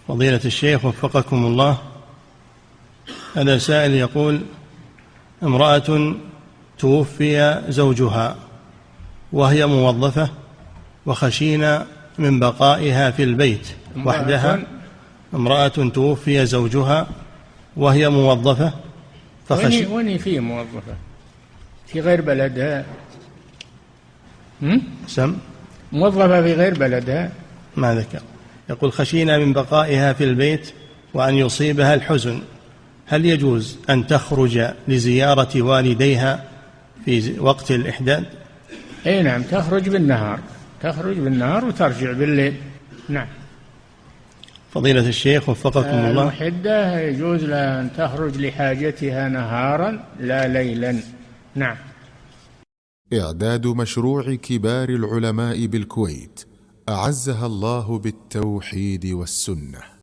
فضيلة الشيخ وفقكم الله، هذا سائل يقول: امرأة توفي زوجها وهي موظفة وخشينا من بقائها في البيت وحدها. امرأة توفي زوجها وهي موظفة وين في موظفة في غير بلدها؟ موظفة في غير بلدها ما ذكر. يقول: خشينا من بقائها في البيت وأن يصيبها الحزن، هل يجوز أن تخرج لزيارة والديها في وقت الإحداد؟ أي نعم، تخرج بالنهار وترجع بالليل. نعم. فضيلة الشيخ وفقكم الله، المحدة يجوز لها أن تخرج لحاجتها نهارا لا ليلا. نعم. إعداد مشروع كبار العلماء بالكويت أعزها الله بالتوحيد والسنة.